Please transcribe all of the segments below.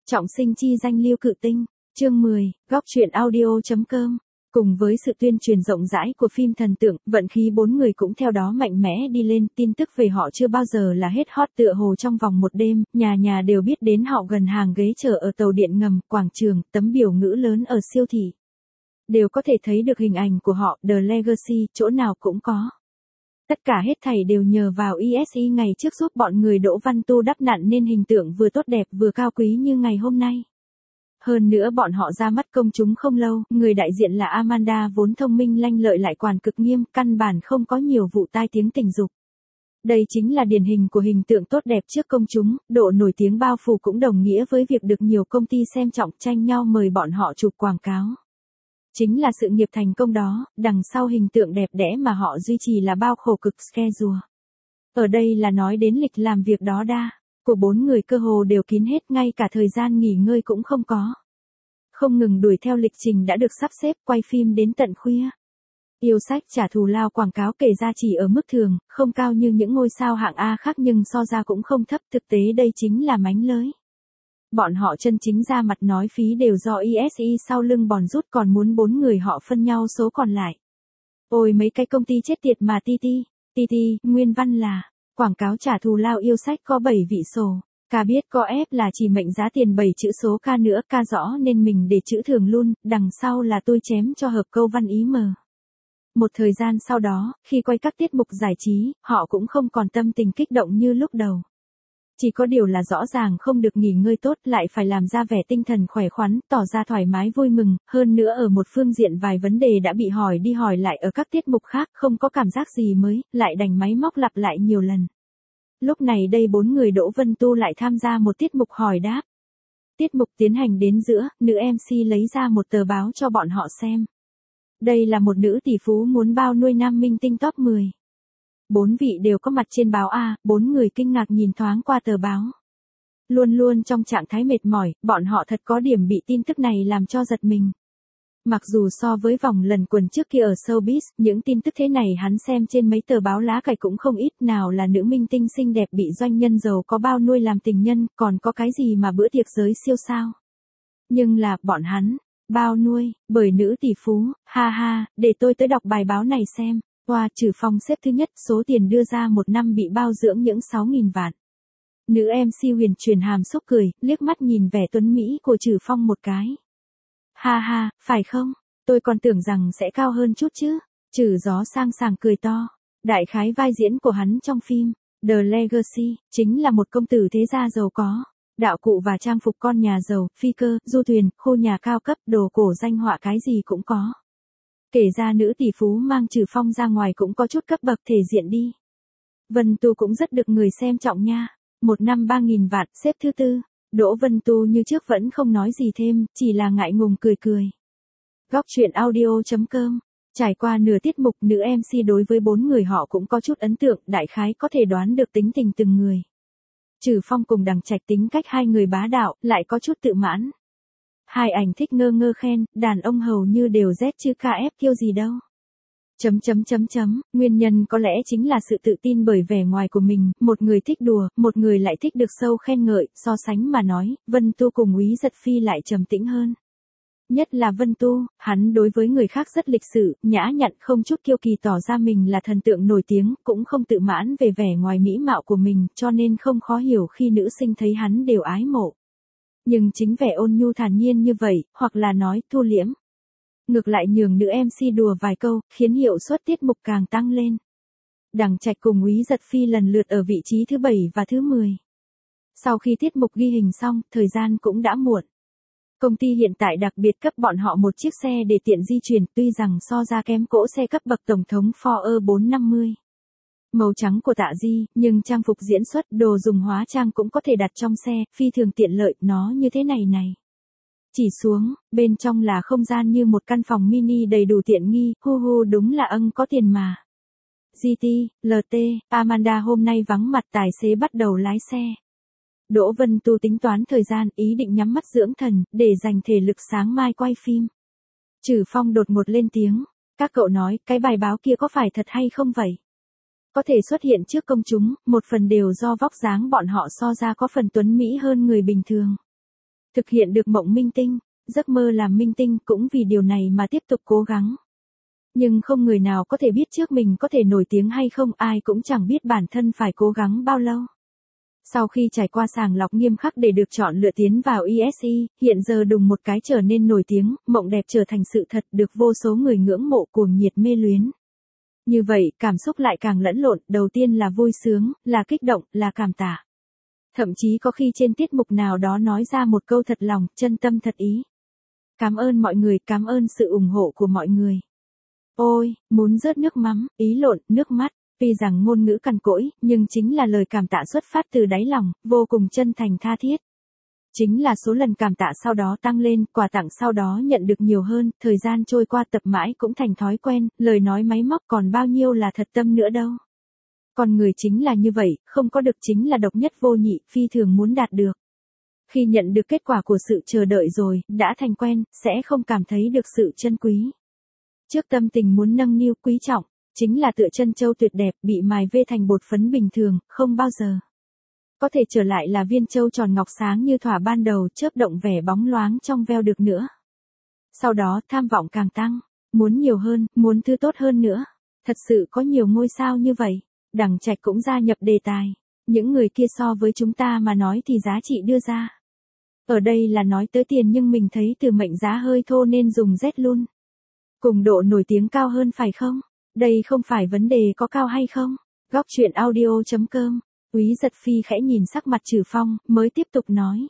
Trọng sinh chi danh Lưu Cự Tinh, chương 10, góc truyện audio.com. Cùng với sự tuyên truyền rộng rãi của phim thần tượng, vận khí bốn người cũng theo đó mạnh mẽ đi lên, tin tức về họ chưa bao giờ là hết hot tựa hồ trong vòng một đêm, nhà nhà đều biết đến họ gần hàng ghế chờ ở tàu điện ngầm, quảng trường, tấm biểu ngữ lớn ở siêu thị. Đều có thể thấy được hình ảnh của họ, The Legacy, chỗ nào cũng có. Tất cả hết thảy đều nhờ vào ESE ngày trước giúp bọn người Đỗ Văn Tu đắp nặn nên hình tượng vừa tốt đẹp vừa cao quý như ngày hôm nay. Hơn nữa bọn họ ra mắt công chúng không lâu, người đại diện là Amanda vốn thông minh lanh lợi lại quản cực nghiêm, căn bản không có nhiều vụ tai tiếng tình dục. Đây chính là điển hình của hình tượng tốt đẹp trước công chúng, độ nổi tiếng bao phủ cũng đồng nghĩa với việc được nhiều công ty xem trọng tranh nhau mời bọn họ chụp quảng cáo. Chính là sự nghiệp thành công đó, đằng sau hình tượng đẹp đẽ mà họ duy trì là bao khổ cực schedule. Ở đây là nói đến lịch làm việc đó đa, của bốn người cơ hồ đều kín hết, ngay cả thời gian nghỉ ngơi cũng không có. Không ngừng đuổi theo lịch trình đã được sắp xếp, quay phim đến tận khuya. Yêu sách trả thù lao quảng cáo kể ra chỉ ở mức thường, không cao như những ngôi sao hạng A khác nhưng so ra cũng không thấp, thực tế đây chính là mánh lới. Bọn họ chân chính ra mặt nói phí đều do ESE sau lưng bòn rút, còn muốn bốn người họ phân nhau số còn lại. Ôi mấy cái công ty chết tiệt mà TT, nguyên văn là, quảng cáo trả thù lao yêu sách có 7 vị sổ. Ca biết có ép là chỉ mệnh giá tiền 7 chữ số ca nữa, ca rõ nên mình để chữ thường luôn, đằng sau là tôi chém cho hợp câu văn ý mờ. Một thời gian sau đó, khi quay các tiết mục giải trí, họ cũng không còn tâm tình kích động như lúc đầu. Chỉ có điều là rõ ràng không được nghỉ ngơi tốt, lại phải làm ra vẻ tinh thần khỏe khoắn, tỏ ra thoải mái vui mừng, hơn nữa ở một phương diện vài vấn đề đã bị hỏi đi hỏi lại ở các tiết mục khác, không có cảm giác gì mới, lại đành máy móc lặp lại nhiều lần. Lúc này đây bốn người Đỗ Vân Tu lại tham gia một tiết mục hỏi đáp. Tiết mục tiến hành đến giữa, nữ MC lấy ra một tờ báo cho bọn họ xem. Đây là một nữ tỷ phú muốn bao nuôi nam minh tinh top 10. Bốn vị đều có mặt trên báo A, bốn người kinh ngạc nhìn thoáng qua tờ báo. Luôn luôn trong trạng thái mệt mỏi, bọn họ thật có điểm bị tin tức này làm cho giật mình. Mặc dù so với vòng lần quần trước kia ở showbiz, những tin tức thế này hắn xem trên mấy tờ báo lá cải cũng không ít, nào là nữ minh tinh xinh đẹp bị doanh nhân giàu có bao nuôi làm tình nhân, còn có cái gì mà bữa tiệc giới siêu sao. Nhưng là, bọn hắn, bao nuôi, bởi nữ tỷ phú, ha ha, để tôi tới đọc bài báo này xem. Hoa Trừ Phong xếp thứ nhất, số tiền đưa ra một năm bị bao dưỡng những 6.000 vạn. Nữ MC Huyền truyền hàm xúc cười, liếc mắt nhìn vẻ tuấn Mỹ của Trừ Phong một cái. Ha ha, phải không? Tôi còn tưởng rằng sẽ cao hơn chút chứ. Trừ Gió sang sảng cười to. Đại khái vai diễn của hắn trong phim The Legacy chính là một công tử thế gia giàu có. Đạo cụ và trang phục con nhà giàu, phi cơ, du thuyền, khu nhà cao cấp, đồ cổ danh họa cái gì cũng có. Kể ra nữ tỷ phú mang Trừ Phong ra ngoài cũng có chút cấp bậc thể diện đi. Vân Tu cũng rất được người xem trọng nha. Một năm 3.000 vạn, xếp thứ tư. Đỗ Vân Tu như trước vẫn không nói gì thêm, chỉ là ngại ngùng cười cười. Góc truyện audio.com. Trải qua nửa tiết mục, nữ MC đối với bốn người họ cũng có chút ấn tượng, đại khái có thể đoán được tính tình từng người. Trừ Phong cùng Đằng Trạch tính cách hai người bá đạo, lại có chút tự mãn. Hai ảnh thích ngơ ngơ khen, đàn ông hầu như đều rét chứ KF kiêu gì đâu. Nguyên nhân có lẽ chính là sự tự tin bởi vẻ ngoài của mình, một người thích đùa, một người lại thích được sâu khen ngợi, so sánh mà nói, Vân Tu cùng Úy Giật Phi lại trầm tĩnh hơn. Nhất là Vân Tu, hắn đối với người khác rất lịch sự, nhã nhặn, không chút kiêu kỳ tỏ ra mình là thần tượng nổi tiếng, cũng không tự mãn về vẻ ngoài mỹ mạo của mình, cho nên không khó hiểu khi nữ sinh thấy hắn đều ái mộ. Nhưng chính vẻ ôn nhu thản nhiên như vậy, hoặc là nói thu liễm, ngược lại nhường nữ MC đùa vài câu, khiến hiệu suất tiết mục càng tăng lên. Đằng Trạch cùng Úy Giật Phi lần lượt ở vị trí thứ 7 và thứ 10. Sau khi tiết mục ghi hình xong, thời gian cũng đã muộn. Công ty hiện tại đặc biệt cấp bọn họ một chiếc xe để tiện di chuyển, tuy rằng so ra kém cỗ xe cấp bậc tổng thống Ford 450. Màu trắng của Tạ Di, nhưng trang phục diễn xuất, đồ dùng hóa trang cũng có thể đặt trong xe, phi thường tiện lợi, nó như thế này này. Chỉ xuống, bên trong là không gian như một căn phòng mini đầy đủ tiện nghi, hu đúng là ân có tiền mà. GT, LT, Amanda hôm nay vắng mặt, tài xế bắt đầu lái xe. Đỗ Vân Tu tính toán thời gian, ý định nhắm mắt dưỡng thần, để dành thể lực sáng mai quay phim. Trừ Phong đột ngột lên tiếng, các cậu nói, cái bài báo kia có phải thật hay không vậy? Có thể xuất hiện trước công chúng, một phần đều do vóc dáng bọn họ so ra có phần tuấn mỹ hơn người bình thường. thực hiện được mộng minh tinh, giấc mơ làm minh tinh cũng vì điều này mà tiếp tục cố gắng. Nhưng không người nào có thể biết trước mình có thể nổi tiếng hay không, ai cũng chẳng biết bản thân phải cố gắng bao lâu. Sau khi trải qua sàng lọc nghiêm khắc để được chọn lựa tiến vào ESE, hiện giờ đùng một cái trở nên nổi tiếng, mộng đẹp trở thành sự thật được vô số người ngưỡng mộ cuồng nhiệt mê luyến. Như vậy, cảm xúc lại càng lẫn lộn, đầu tiên là vui sướng, là kích động, là cảm tạ. Thậm chí có khi trên tiết mục nào đó nói ra một câu thật lòng, chân tâm thật ý. Cảm ơn mọi người, cảm ơn sự ủng hộ của mọi người. Ôi, muốn rớt nước mắm, ý lộn, nước mắt. Tuy rằng ngôn ngữ cằn cỗi, nhưng chính là lời cảm tạ xuất phát từ đáy lòng, vô cùng chân thành tha thiết. Chính là số lần cảm tạ sau đó tăng lên, quà tặng sau đó nhận được nhiều hơn, thời gian trôi qua tập mãi cũng thành thói quen, lời nói máy móc còn bao nhiêu là thật tâm nữa đâu. Con người chính là như vậy, không có được chính là độc nhất vô nhị, phi thường muốn đạt được. Khi nhận được kết quả của sự chờ đợi rồi, đã thành quen, sẽ không cảm thấy được sự trân quý. Trước tâm tình muốn nâng niu quý trọng, chính là tựa chân châu tuyệt đẹp bị mài vê thành bột phấn bình thường, không bao giờ có thể trở lại là viên châu tròn ngọc sáng như thỏa ban đầu, chớp động vẻ bóng loáng trong veo được nữa. Sau đó tham vọng càng tăng, muốn nhiều hơn, muốn thứ tốt hơn nữa. Thật sự có nhiều ngôi sao như vậy. Đằng Trạch cũng gia nhập đề tài. Những người kia so với chúng ta mà nói thì giá trị đưa ra. Ở đây là nói tới tiền nhưng mình thấy từ mệnh giá hơi thô nên dùng Z luôn. Cùng độ nổi tiếng cao hơn phải không? Đây không phải vấn đề có cao hay không. Góc chuyện audio.com. Úy Giật Phi khẽ nhìn sắc mặt Trừ Phong, mới tiếp tục nói.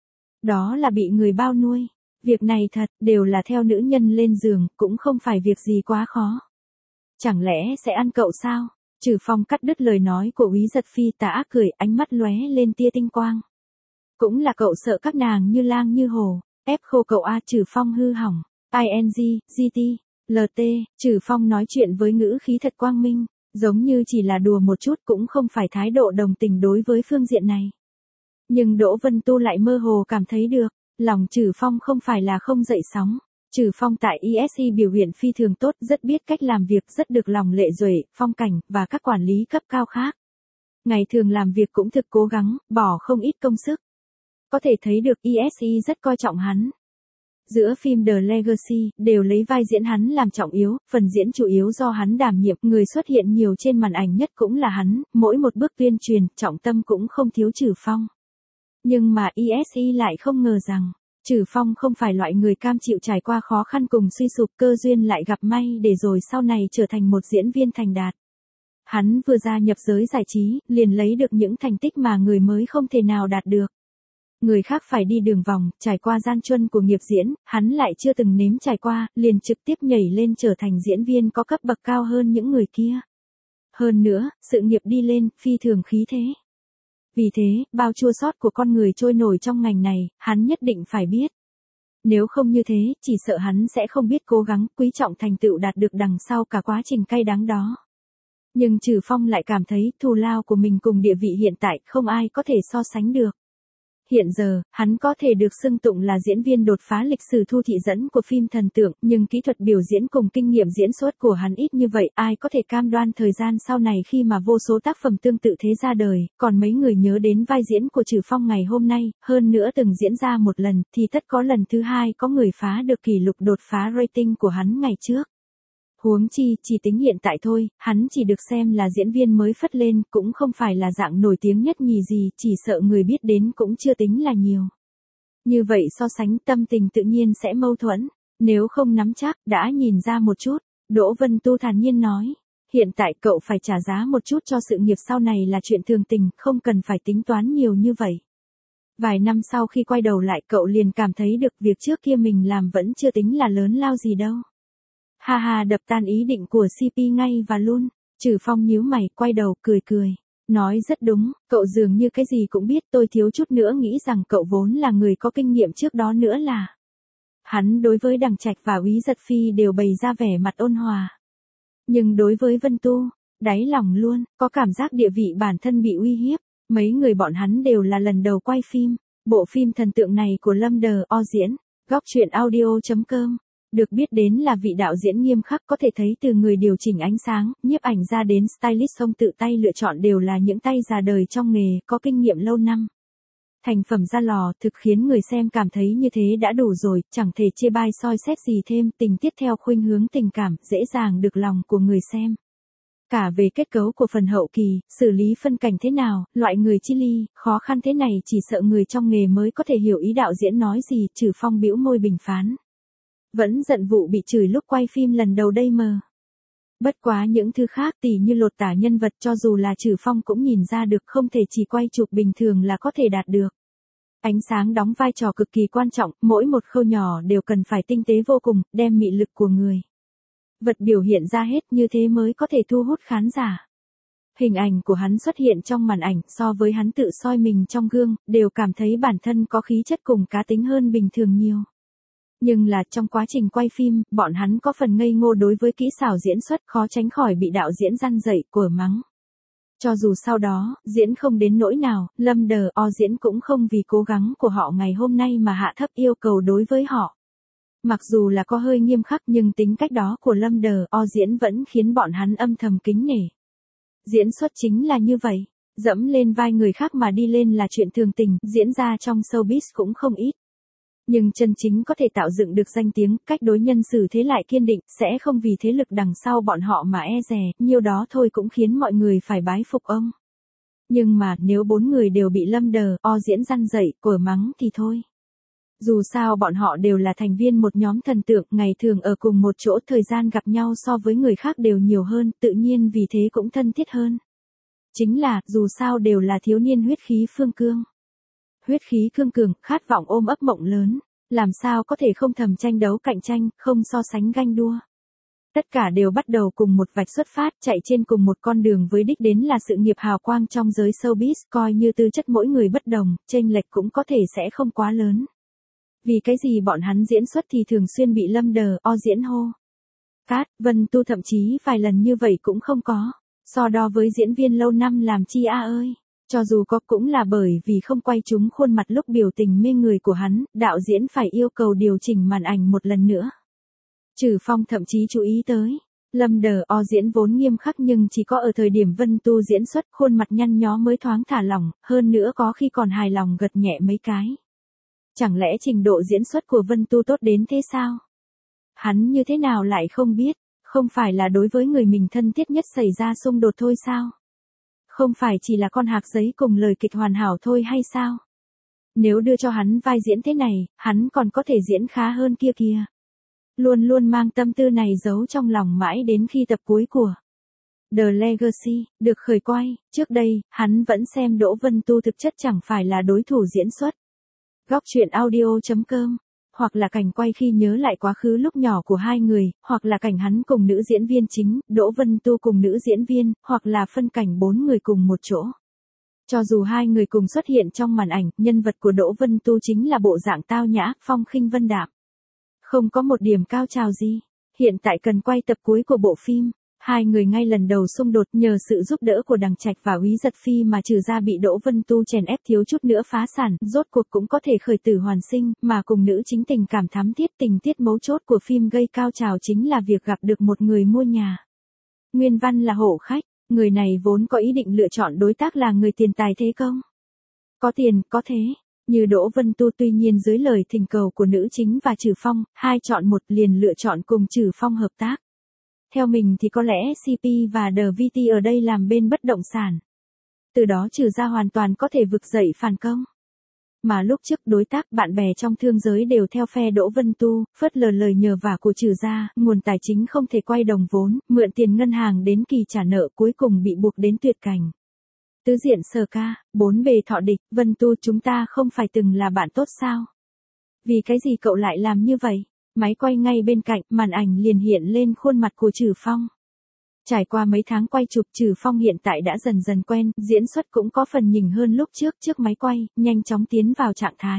Đó là bị người bao nuôi. Việc này thật, đều là theo nữ nhân lên giường, cũng không phải việc gì quá khó. Chẳng lẽ sẽ ăn cậu sao? Trừ Phong cắt đứt lời nói của Úy Giật Phi, tà ác cười, ánh mắt lóe lên tia tinh quang. Cũng là cậu sợ các nàng như lang như hổ, ép khô cậu a. Trừ Phong hư hỏng. ING, GT, LT, Trừ Phong nói chuyện với ngữ khí thật quang minh, giống như chỉ là đùa một chút, cũng không phải thái độ đồng tình đối với phương diện này. Nhưng Đỗ Vân Tu lại mơ hồ cảm thấy được, lòng Trừ Phong không phải là không dậy sóng. Trừ Phong tại ESE biểu hiện phi thường tốt, rất biết cách làm việc, rất được lòng Lệ Duệ, Phong Cảnh, và các quản lý cấp cao khác. Ngày thường làm việc cũng thực cố gắng, bỏ không ít công sức. Có thể thấy được ESE rất coi trọng hắn. Giữa phim The Legacy, đều lấy vai diễn hắn làm trọng yếu, phần diễn chủ yếu do hắn đảm nhiệm, người xuất hiện nhiều trên màn ảnh nhất cũng là hắn, mỗi một bước tuyên truyền, trọng tâm cũng không thiếu Trừ Phong. Nhưng mà ESE lại không ngờ rằng, Trừ Phong không phải loại người cam chịu trải qua khó khăn cùng suy sụp, cơ duyên lại gặp may để rồi sau này trở thành một diễn viên thành đạt. Hắn vừa gia nhập giới giải trí, liền lấy được những thành tích mà người mới không thể nào đạt được. Người khác phải đi đường vòng, trải qua gian truân của nghiệp diễn, hắn lại chưa từng nếm trải qua, liền trực tiếp nhảy lên trở thành diễn viên có cấp bậc cao hơn những người kia. Hơn nữa, sự nghiệp đi lên, phi thường khí thế. Vì thế, bao chua xót của con người trôi nổi trong ngành này, hắn nhất định phải biết. Nếu không như thế, chỉ sợ hắn sẽ không biết cố gắng, quý trọng thành tựu đạt được đằng sau cả quá trình cay đắng đó. Nhưng Trừ Phong lại cảm thấy thù lao của mình cùng địa vị hiện tại không ai có thể so sánh được. Hiện giờ, hắn có thể được xưng tụng là diễn viên đột phá lịch sử thu thị dẫn của phim thần tượng, nhưng kỹ thuật biểu diễn cùng kinh nghiệm diễn xuất của hắn ít như vậy, ai có thể cam đoan thời gian sau này khi mà vô số tác phẩm tương tự thế ra đời, còn mấy người nhớ đến vai diễn của Trừ Phong ngày hôm nay, hơn nữa từng diễn ra một lần, thì tất có lần thứ hai có người phá được kỷ lục đột phá rating của hắn ngày trước. Huống chi, chỉ tính hiện tại thôi, hắn chỉ được xem là diễn viên mới phất lên, cũng không phải là dạng nổi tiếng nhất nhì gì, chỉ sợ người biết đến cũng chưa tính là nhiều. Như vậy so sánh tâm tình tự nhiên sẽ mâu thuẫn, nếu không nắm chắc, đã nhìn ra một chút, Đỗ Vân Tu thản nhiên nói. Hiện tại cậu phải trả giá một chút cho sự nghiệp sau này là chuyện thường tình, không cần phải tính toán nhiều như vậy. Vài năm sau khi quay đầu lại cậu liền cảm thấy được việc trước kia mình làm vẫn chưa tính là lớn lao gì đâu. Ha ha, đập tan ý định của CP ngay và luôn. Trừ Phong nhíu mày, quay đầu, cười cười. Nói rất đúng, cậu dường như cái gì cũng biết, tôi thiếu chút nữa nghĩ rằng cậu vốn là người có kinh nghiệm trước đó nữa là. Hắn đối với Đằng Trạch và Úy Giật Phi đều bày ra vẻ mặt ôn hòa. Nhưng đối với Vân Tu, đáy lòng luôn, có cảm giác địa vị bản thân bị uy hiếp. Mấy người bọn hắn đều là lần đầu quay phim. Bộ phim thần tượng này của Lâm Đờ O diễn. Góc chuyện audio.com. Được biết đến là vị đạo diễn nghiêm khắc, có thể thấy từ người điều chỉnh ánh sáng, nhiếp ảnh ra đến stylist song tự tay lựa chọn đều là những tay già đời trong nghề, có kinh nghiệm lâu năm. Thành phẩm ra lò thực khiến người xem cảm thấy như thế đã đủ rồi, chẳng thể chê bai soi xét gì thêm, tình tiết theo khuynh hướng tình cảm, dễ dàng được lòng của người xem. Cả về kết cấu của phần hậu kỳ, xử lý phân cảnh thế nào, loại người chi ly, khó khăn thế này chỉ sợ người trong nghề mới có thể hiểu ý đạo diễn nói gì, Trừ Phong bĩu môi bình phán. Vẫn giận vụ bị chửi lúc quay phim lần đầu đây mờ. Bất quá những thứ khác tỉ như lột tả nhân vật cho dù là Trừ Phong cũng nhìn ra được không thể chỉ quay chụp bình thường là có thể đạt được. Ánh sáng đóng vai trò cực kỳ quan trọng, mỗi một khâu nhỏ đều cần phải tinh tế vô cùng, đem mị lực của người vật biểu hiện ra hết như thế mới có thể thu hút khán giả. Hình ảnh của hắn xuất hiện trong màn ảnh so với hắn tự soi mình trong gương, đều cảm thấy bản thân có khí chất cùng cá tính hơn bình thường nhiều. Nhưng là trong quá trình quay phim, bọn hắn có phần ngây ngô đối với kỹ xảo diễn xuất, khó tránh khỏi bị đạo diễn răn dạy, quở mắng. Cho dù sau đó, diễn không đến nỗi nào, Lâm D.O diễn cũng không vì cố gắng của họ ngày hôm nay mà hạ thấp yêu cầu đối với họ. Mặc dù là có hơi nghiêm khắc nhưng tính cách đó của Lâm D.O diễn vẫn khiến bọn hắn âm thầm kính nể. Diễn xuất chính là như vậy, dẫm lên vai người khác mà đi lên là chuyện thường tình, diễn ra trong showbiz cũng không ít. Nhưng chân chính có thể tạo dựng được danh tiếng, cách đối nhân xử thế lại kiên định, sẽ không vì thế lực đằng sau bọn họ mà e dè, nhiêu đó thôi cũng khiến mọi người phải bái phục ông. Nhưng mà nếu 4 người đều bị Lâm D.O diễn răn dạy, quở mắng thì thôi. Dù sao bọn họ đều là thành viên một nhóm thần tượng, ngày thường ở cùng một chỗ, thời gian gặp nhau so với người khác đều nhiều hơn, tự nhiên vì thế cũng thân thiết hơn. Chính là, dù sao đều là thiếu niên huyết khí phương cương. Huyết khí cương cường, khát vọng ôm ấp mộng lớn, làm sao có thể không thầm tranh đấu cạnh tranh, không so sánh ganh đua. Tất cả đều bắt đầu cùng một vạch xuất phát, chạy trên cùng một con đường với đích đến là sự nghiệp hào quang trong giới showbiz, coi như tư chất mỗi người bất đồng, chênh lệch cũng có thể sẽ không quá lớn. Vì cái gì bọn hắn diễn xuất thì thường xuyên bị Lâm D.O diễn hô cát, Vân Tu thậm chí vài lần như vậy cũng không có. So đo với diễn viên lâu năm làm chi ơi. Cho dù có cũng là bởi vì không quay trúng khuôn mặt lúc biểu tình mê người của hắn, đạo diễn phải yêu cầu điều chỉnh màn ảnh một lần nữa. Trừ Phong thậm chí chú ý tới. Lâm D.O diễn vốn nghiêm khắc nhưng chỉ có ở thời điểm Vân Tu diễn xuất khuôn mặt nhăn nhó mới thoáng thả lỏng, hơn nữa có khi còn hài lòng gật nhẹ mấy cái. Chẳng lẽ trình độ diễn xuất của Vân Tu tốt đến thế sao? Hắn như thế nào lại không biết, không phải là đối với người mình thân thiết nhất xảy ra xung đột thôi sao? Không phải chỉ là con hạc giấy cùng lời kịch hoàn hảo thôi hay sao? Nếu đưa cho hắn vai diễn thế này, hắn còn có thể diễn khá hơn kia kìa. Luôn luôn mang tâm tư này giấu trong lòng mãi đến khi tập cuối của The Legacy được khởi quay, trước đây, hắn vẫn xem Đỗ Vân Tu thực chất chẳng phải là đối thủ diễn xuất. Góc truyện audio.com, hoặc là cảnh quay khi nhớ lại quá khứ lúc nhỏ của hai người, hoặc là cảnh hắn cùng nữ diễn viên chính, Đỗ Vân Tu cùng nữ diễn viên, hoặc là phân cảnh 4 người cùng một chỗ. Cho dù hai người cùng xuất hiện trong màn ảnh, nhân vật của Đỗ Vân Tu chính là bộ dạng tao nhã, phong khinh vân đạm. Không có một điểm cao trào gì. Hiện tại cần quay tập cuối của bộ phim. Hai người ngay lần đầu xung đột nhờ sự giúp đỡ của Đằng Trạch và Úy Giật Phi mà trừ ra bị Đỗ Vân Tu chèn ép thiếu chút nữa phá sản, rốt cuộc cũng có thể khởi tử hoàn sinh, mà cùng nữ chính tình cảm thắm thiết. Tình tiết mấu chốt của phim gây cao trào chính là việc gặp được một người mua nhà. Nguyên văn là hộ khách, người này vốn có ý định lựa chọn đối tác là người tiền tài thế công. Có tiền, có thế. Như Đỗ Vân Tu, tuy nhiên dưới lời thỉnh cầu của nữ chính và Trừ Phong, hai chọn một liền lựa chọn cùng Trừ Phong hợp tác. Theo mình thì có lẽ CP và The VT ở đây làm bên bất động sản. Từ đó Trừ gia hoàn toàn có thể vực dậy phản công. Mà lúc trước đối tác bạn bè trong thương giới đều theo phe Đỗ Vân Tu, phớt lờ lời nhờ vả của Trừ gia, nguồn tài chính không thể quay đồng vốn, mượn tiền ngân hàng đến kỳ trả nợ cuối cùng bị buộc đến tuyệt cảnh. Tứ diện sờ ca, bốn bề thọ địch, Vân Tu chúng ta không phải từng là bạn tốt sao? Vì cái gì cậu lại làm như vậy? Máy quay ngay bên cạnh, màn ảnh liền hiện lên khuôn mặt của Trừ Phong. Trải qua mấy tháng quay chụp, Trừ Phong hiện tại đã dần dần quen, diễn xuất cũng có phần nhỉnh hơn lúc trước máy quay, nhanh chóng tiến vào trạng thái.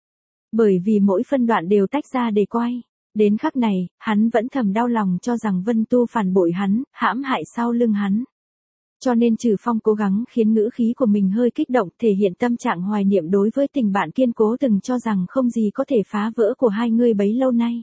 Bởi vì mỗi phân đoạn đều tách ra để quay. Đến khắc này, hắn vẫn thầm đau lòng cho rằng Vân Tu phản bội hắn, hãm hại sau lưng hắn. Cho nên Trừ Phong cố gắng khiến ngữ khí của mình hơi kích động, thể hiện tâm trạng hoài niệm đối với tình bạn kiên cố từng cho rằng không gì có thể phá vỡ của hai người bấy lâu nay.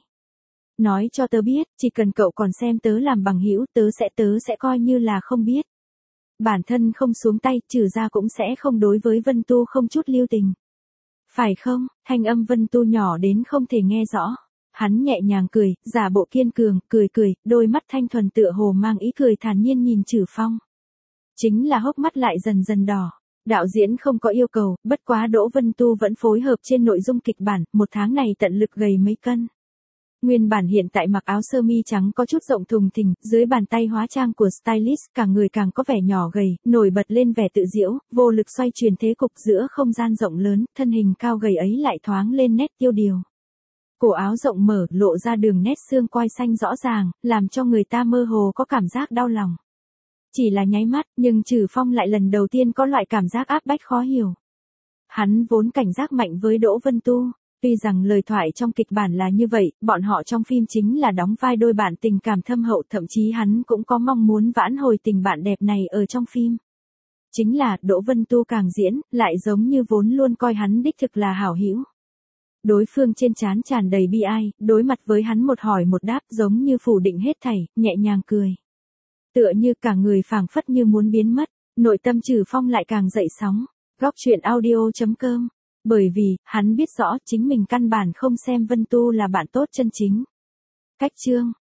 Nói cho tớ biết, chỉ cần cậu còn xem tớ làm bằng hữu, tớ sẽ coi như là không biết. Bản thân không xuống tay, Trừ gia cũng sẽ không đối với Vân Tu không chút lưu tình. Phải không? Thanh âm Vân Tu nhỏ đến không thể nghe rõ. Hắn nhẹ nhàng cười, giả bộ kiên cường, cười, đôi mắt thanh thuần tựa hồ mang ý cười thản nhiên nhìn Trử Phong. Chính là hốc mắt lại dần dần đỏ. Đạo diễn không có yêu cầu, bất quá Đỗ Vân Tu vẫn phối hợp trên nội dung kịch bản, một tháng này tận lực gầy mấy cân. Nguyên bản hiện tại mặc áo sơ mi trắng có chút rộng thùng thình, dưới bàn tay hóa trang của stylist, cả người càng có vẻ nhỏ gầy, nổi bật lên vẻ tự diễu, vô lực xoay chuyển thế cục giữa không gian rộng lớn, thân hình cao gầy ấy lại thoáng lên nét tiêu điều. Cổ áo rộng mở, lộ ra đường nét xương quai xanh rõ ràng, làm cho người ta mơ hồ có cảm giác đau lòng. Chỉ là nháy mắt, nhưng Trử Phong lại lần đầu tiên có loại cảm giác áp bách khó hiểu. Hắn vốn cảnh giác mạnh với Đỗ Vân Tu. Tuy rằng lời thoại trong kịch bản là như vậy, bọn họ trong phim chính là đóng vai đôi bạn tình cảm thâm hậu, thậm chí hắn cũng có mong muốn vãn hồi tình bạn đẹp này ở trong phim. Chính là, Đỗ Vân Tu càng diễn, lại giống như vốn luôn coi hắn đích thực là hảo hữu. Đối phương trên trán tràn đầy bi ai, đối mặt với hắn một hỏi một đáp giống như phủ định hết thảy, nhẹ nhàng cười. Tựa như cả người phảng phất như muốn biến mất, nội tâm Trử Phong lại càng dậy sóng. Góc truyện audio.com. Bởi vì, hắn biết rõ chính mình căn bản không xem Vân Tu là bạn tốt chân chính. Cách chương